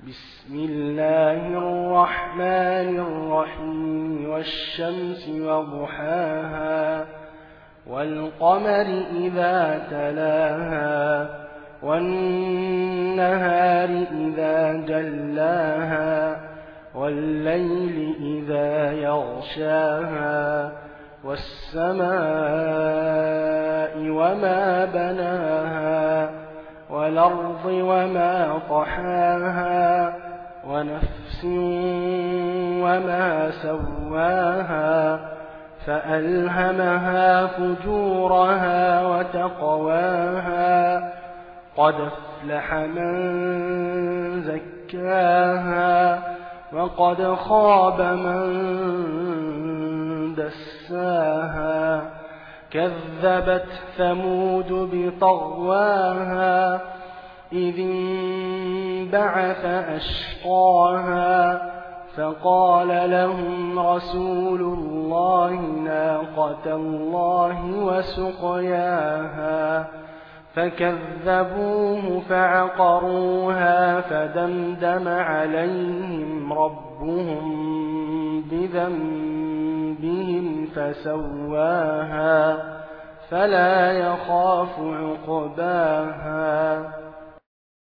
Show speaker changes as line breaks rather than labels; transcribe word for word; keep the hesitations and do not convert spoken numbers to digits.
بسم الله الرحمن الرحيم والشمس وضحاها والقمر إذا تلاها والنهار إذا جلاها والليل إذا يغشاها والسماء وما بناها والأرض وما طحاها ونفس وما سواها فألهمها فجورها وتقواها قد أفلح من زكاها وقد خاب من دساها كذبت ثمود بطغواها إذ انبعث أشقاها فقال لهم رسول الله ناقة الله وسقياها فكذبوه فعقروها فدمدم عليهم ربهم بذنبهم فسواها فلا يخاف عقباها